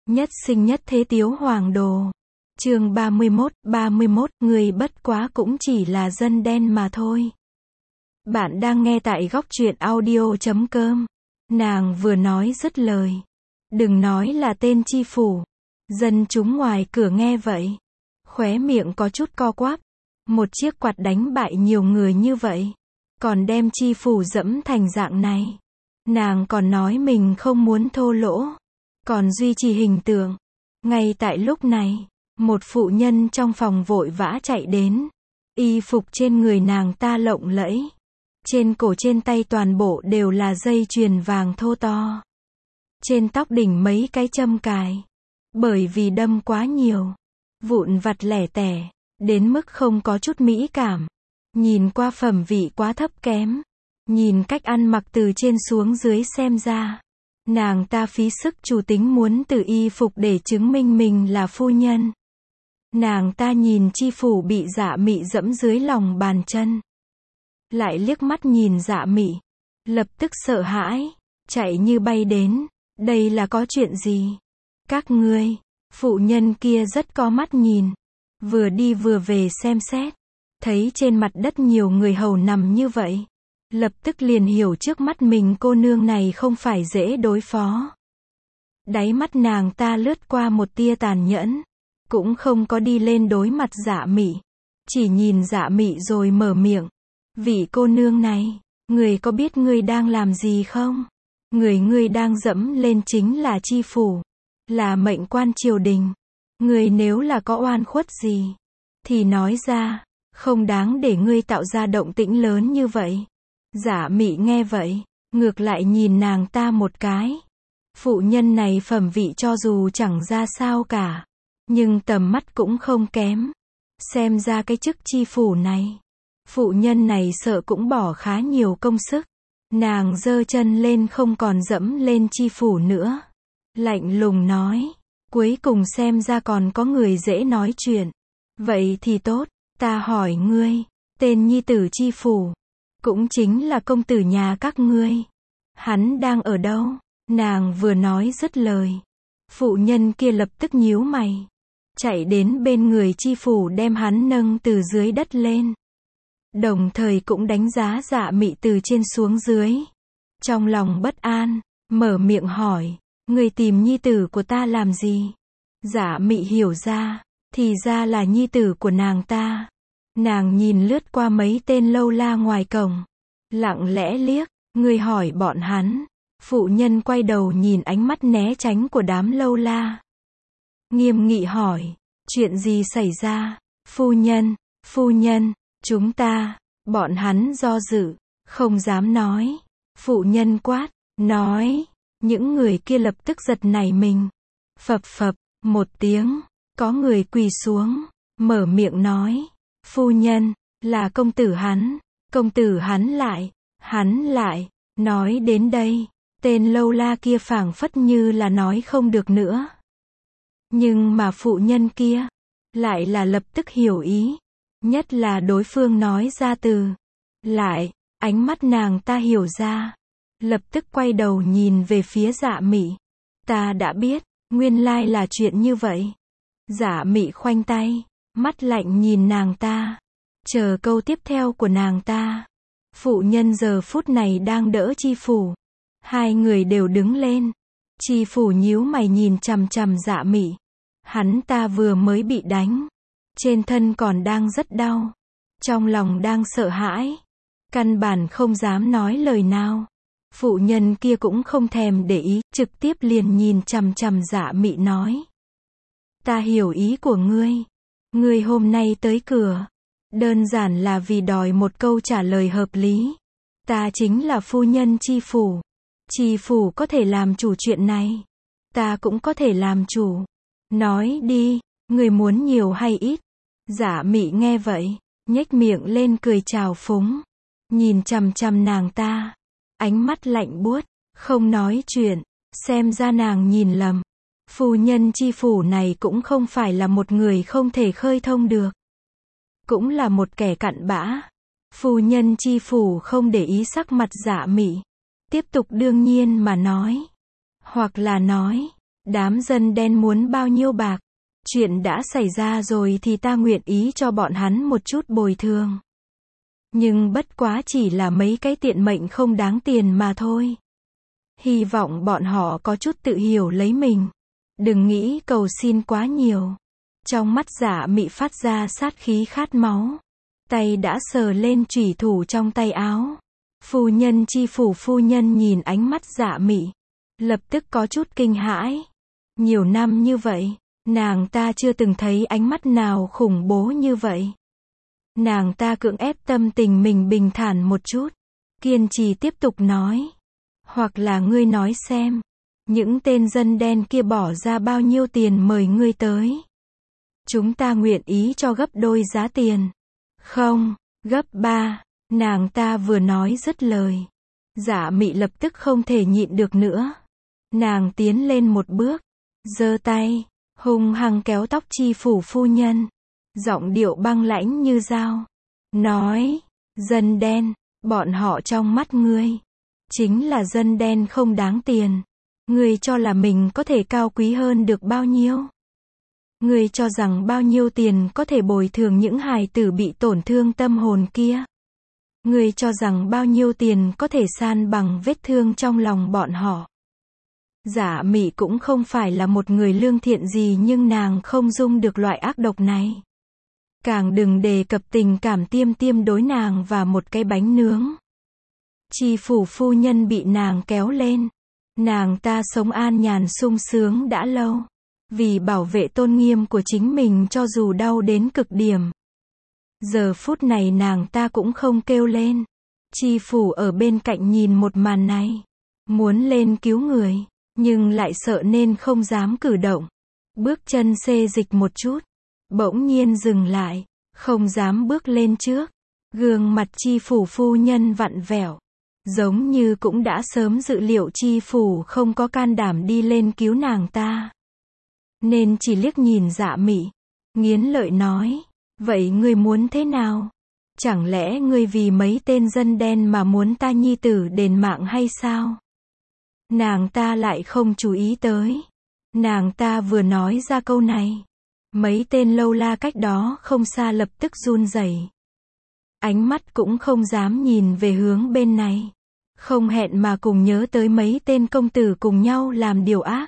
Nhất sinh nhất thế tiếu hoàng đồ. Chương 31, người bất quá cũng chỉ là dân đen mà thôi. Bạn đang nghe tại góc truyện audio.com. Nàng vừa nói dứt lời. Đừng nói là tên chi phủ. Dân chúng ngoài cửa nghe vậy. Khóe miệng có chút co quắp. Một chiếc quạt đánh bại nhiều người như vậy. Còn đem chi phủ dẫm thành dạng này. Nàng còn nói mình không muốn thô lỗ. Còn duy trì hình tượng. Ngay tại lúc này, một phụ nhân trong phòng vội vã chạy đến. Y phục trên người nàng ta lộng lẫy. Trên cổ trên tay toàn bộ đều là dây chuyền vàng thô to. Trên tóc đỉnh mấy cái châm cài. Bởi vì đâm quá nhiều. Vụn vặt lẻ tẻ. Đến mức không có chút mỹ cảm. Nhìn qua phẩm vị quá thấp kém. Nhìn cách ăn mặc từ trên xuống dưới xem ra. Nàng ta phí sức chủ tính muốn từ y phục để chứng minh mình là phu nhân. Nàng ta nhìn chi phủ bị Dạ Mị dẫm dưới lòng bàn chân. Lại liếc mắt nhìn Dạ Mị. Lập tức sợ hãi. Chạy như bay đến. Đây là có chuyện gì? Các ngươi. Phụ nhân kia rất có mắt nhìn. Vừa đi vừa về xem xét. Thấy trên mặt đất nhiều người hầu nằm như vậy. Lập tức liền hiểu trước mắt mình cô nương này không phải dễ đối phó. Đáy mắt nàng ta lướt qua một tia tàn nhẫn. Cũng không có đi lên đối mặt Dạ Mị. Chỉ nhìn Dạ Mị rồi mở miệng. Vị cô nương này, người có biết ngươi đang làm gì không? Ngươi đang dẫm lên chính là chi phủ. Là mệnh quan triều đình. Ngươi nếu là có oan khuất gì. Thì nói ra, không đáng để ngươi tạo ra động tĩnh lớn như vậy. Dạ Mị nghe vậy, ngược lại nhìn nàng ta một cái. Phụ nhân này phẩm vị cho dù chẳng ra sao cả. Nhưng tầm mắt cũng không kém. Xem ra cái chức chi phủ này. Phụ nhân này sợ cũng bỏ khá nhiều công sức. Nàng giơ chân lên không còn dẫm lên chi phủ nữa. Lạnh lùng nói. Cuối cùng xem ra còn có người dễ nói chuyện. Vậy thì tốt, ta hỏi ngươi. Tên nhi tử chi phủ. Cũng chính là công tử nhà các ngươi. Hắn đang ở đâu? Nàng vừa nói dứt lời. Phụ nhân kia lập tức nhíu mày. Chạy đến bên người chi phủ đem hắn nâng từ dưới đất lên. Đồng thời cũng đánh giá Dạ Mị từ trên xuống dưới. Trong lòng bất an, mở miệng hỏi. Người tìm nhi tử của ta làm gì? Dạ Mị hiểu ra. Thì ra là nhi tử của nàng ta. Nàng nhìn lướt qua mấy tên lâu la ngoài cổng. Lặng lẽ liếc, người hỏi bọn hắn. Phụ nhân quay đầu nhìn ánh mắt né tránh của đám lâu la. Nghiêm nghị hỏi, chuyện gì xảy ra? Phu nhân, chúng ta, bọn hắn do dự, không dám nói. Phụ nhân quát, nói, những người kia lập tức giật nảy mình. Phập phập, một tiếng, có người quỳ xuống, mở miệng nói. Phu nhân, là công tử hắn lại, nói đến đây, tên lâu la kia phảng phất như là nói không được nữa. Nhưng mà phụ nhân kia, lại là lập tức hiểu ý, nhất là đối phương nói ra từ, lại, ánh mắt nàng ta hiểu ra, lập tức quay đầu nhìn về phía Dạ Mị. Ta đã biết, nguyên lai là chuyện như vậy. Dạ Mị khoanh tay. Mắt lạnh nhìn nàng ta. Chờ câu tiếp theo của nàng ta. Phụ nhân giờ phút này đang đỡ chi phủ. Hai người đều đứng lên. Chi phủ nhíu mày nhìn chằm chằm Dạ Mị. Hắn ta vừa mới bị đánh. Trên thân còn đang rất đau. Trong lòng đang sợ hãi. Căn bản không dám nói lời nào. Phụ nhân kia cũng không thèm để ý. Trực tiếp liền nhìn chằm chằm Dạ Mị nói. Ta hiểu ý của ngươi. Ngươi hôm nay tới cửa, đơn giản là vì đòi một câu trả lời hợp lý. Ta chính là phu nhân chi phủ. Chi phủ có thể làm chủ chuyện này. Ta cũng có thể làm chủ. Nói đi, ngươi muốn nhiều hay ít? Dạ Mị nghe vậy, nhếch miệng lên cười trào phúng. Nhìn chằm chằm nàng ta. Ánh mắt lạnh buốt, không nói chuyện. Xem ra nàng nhìn lầm. Phu nhân chi phủ này cũng không phải là một người không thể khơi thông được. Cũng là một kẻ cặn bã. Phu nhân chi phủ không để ý sắc mặt Dạ Mị. Tiếp tục đương nhiên mà nói. Hoặc là nói, Đám dân đen muốn bao nhiêu bạc? Chuyện đã xảy ra rồi thì ta nguyện ý cho bọn hắn một chút bồi thường. Nhưng bất quá chỉ là mấy cái tiện mệnh không đáng tiền mà thôi. Hy vọng bọn họ có chút tự hiểu lấy mình. Đừng nghĩ cầu xin quá nhiều. Trong mắt Dạ Mị phát ra sát khí khát máu. Tay đã sờ lên chủy thủ trong tay áo. Phu nhân Chi Phủ phu nhân nhìn ánh mắt Dạ Mị, lập tức có chút kinh hãi. Nhiều năm như vậy, nàng ta chưa từng thấy ánh mắt nào khủng bố như vậy. Nàng ta cưỡng ép tâm tình mình bình thản một chút, kiên trì tiếp tục nói. Hoặc là ngươi nói xem, những tên dân đen kia bỏ ra bao nhiêu tiền mời ngươi tới. Chúng ta nguyện ý cho gấp đôi giá tiền. Không, gấp 3. Nàng ta vừa nói dứt lời. Dạ Mị lập tức không thể nhịn được nữa. Nàng tiến lên một bước, giơ tay, hung hăng kéo tóc Chi Phủ phu nhân. Giọng điệu băng lãnh như dao. Nói, dân đen, bọn họ trong mắt ngươi, chính là dân đen không đáng tiền. Ngươi cho là mình có thể cao quý hơn được bao nhiêu? Ngươi cho rằng bao nhiêu tiền có thể bồi thường những hài tử bị tổn thương tâm hồn kia? Ngươi cho rằng bao nhiêu tiền có thể san bằng vết thương trong lòng bọn họ? Dạ Mị cũng không phải là một người lương thiện gì nhưng nàng không dung được loại ác độc này. Càng đừng đề cập tình cảm tiêm tiêm đối nàng và một cái bánh nướng. Chi Phủ phu nhân bị nàng kéo lên. Nàng ta sống an nhàn sung sướng đã lâu. Vì bảo vệ tôn nghiêm của chính mình cho dù đau đến cực điểm. Giờ phút này nàng ta cũng không kêu lên. Chi Phủ ở bên cạnh nhìn một màn này. Muốn lên cứu người, nhưng lại sợ nên không dám cử động. Bước chân xê dịch một chút. Bỗng nhiên dừng lại, không dám bước lên trước. Gương mặt Chi Phủ phu nhân vặn vẹo. Giống như cũng đã sớm dự liệu Chi Phủ không có can đảm đi lên cứu nàng ta. Nên chỉ liếc nhìn Dạ Mị, nghiến lợi nói, vậy ngươi muốn thế nào? Chẳng lẽ ngươi vì mấy tên dân đen mà muốn ta nhi tử đền mạng hay sao? Nàng ta lại không chú ý tới. Nàng ta vừa nói ra câu này, mấy tên lâu la cách đó không xa lập tức run rẩy. Ánh mắt cũng không dám nhìn về hướng bên này. Không hẹn mà cùng nhớ tới mấy tên công tử cùng nhau làm điều ác.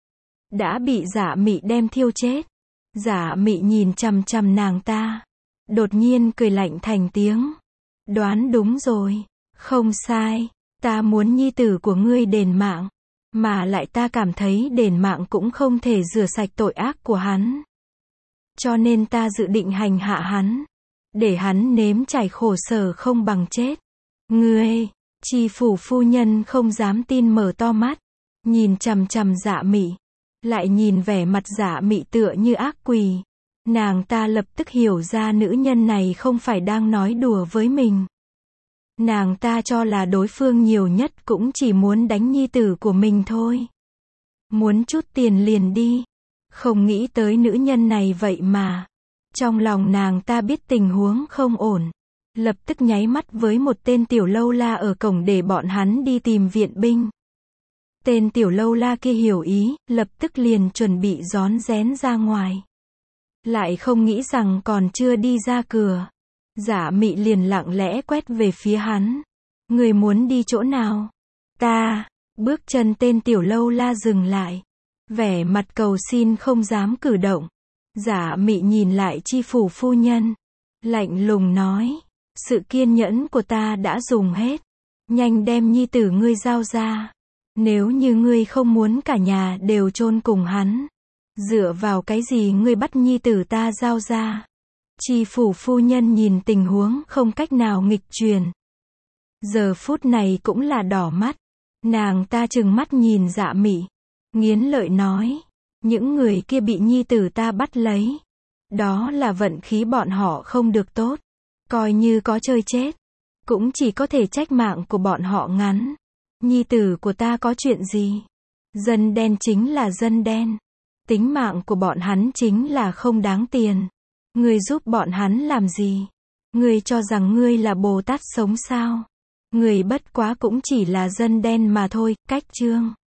Đã bị Dạ Mị đem thiêu chết. Dạ Mị nhìn chằm chằm nàng ta. Đột nhiên cười lạnh thành tiếng. Đoán đúng rồi. Không sai. Ta muốn nhi tử của ngươi đền mạng. Mà lại ta cảm thấy đền mạng cũng không thể rửa sạch tội ác của hắn. Cho nên ta dự định hành hạ hắn. Để hắn nếm trải khổ sở không bằng chết. Ngươi, Chi Phủ phu nhân không dám tin mở to mắt. Nhìn chằm chằm Dạ Mị. Lại nhìn vẻ mặt Dạ Mị tựa như ác quỷ. Nàng ta lập tức hiểu ra nữ nhân này không phải đang nói đùa với mình. Nàng ta cho là đối phương nhiều nhất cũng chỉ muốn đánh nhi tử của mình thôi. Muốn chút tiền liền đi. Không nghĩ tới nữ nhân này vậy mà. Trong lòng nàng ta biết tình huống không ổn. Lập tức nháy mắt với một tên tiểu lâu la ở cổng để bọn hắn đi tìm viện binh. Tên tiểu lâu la kia hiểu ý, lập tức liền chuẩn bị rón rén ra ngoài. Lại không nghĩ rằng còn chưa đi ra cửa. Dạ Mị liền lặng lẽ quét về phía hắn. Người muốn đi chỗ nào? Ta. Bước chân tên tiểu lâu la dừng lại. Vẻ mặt cầu xin không dám cử động. Dạ Mị nhìn lại Chi Phủ phu nhân. Lạnh lùng nói. Sự kiên nhẫn của ta đã dùng hết. Nhanh đem nhi tử ngươi giao ra. Nếu như ngươi không muốn cả nhà đều chôn cùng hắn. Dựa vào cái gì ngươi bắt nhi tử ta giao ra? Chi Phủ phu nhân nhìn tình huống không cách nào nghịch chuyển. Giờ phút này cũng là đỏ mắt. Nàng ta trừng mắt nhìn Dạ Mị. Nghiến lợi nói. Những người kia bị nhi tử ta bắt lấy. Đó là vận khí bọn họ không được tốt. Coi như có chơi chết. Cũng chỉ có thể trách mạng của bọn họ ngắn. Nhi tử của ta có chuyện gì? Dân đen chính là dân đen. Tính mạng của bọn hắn chính là không đáng tiền. Ngươi giúp bọn hắn làm gì? Ngươi cho rằng ngươi là Bồ Tát sống sao? Ngươi bất quá cũng chỉ là dân đen mà thôi. Cách chương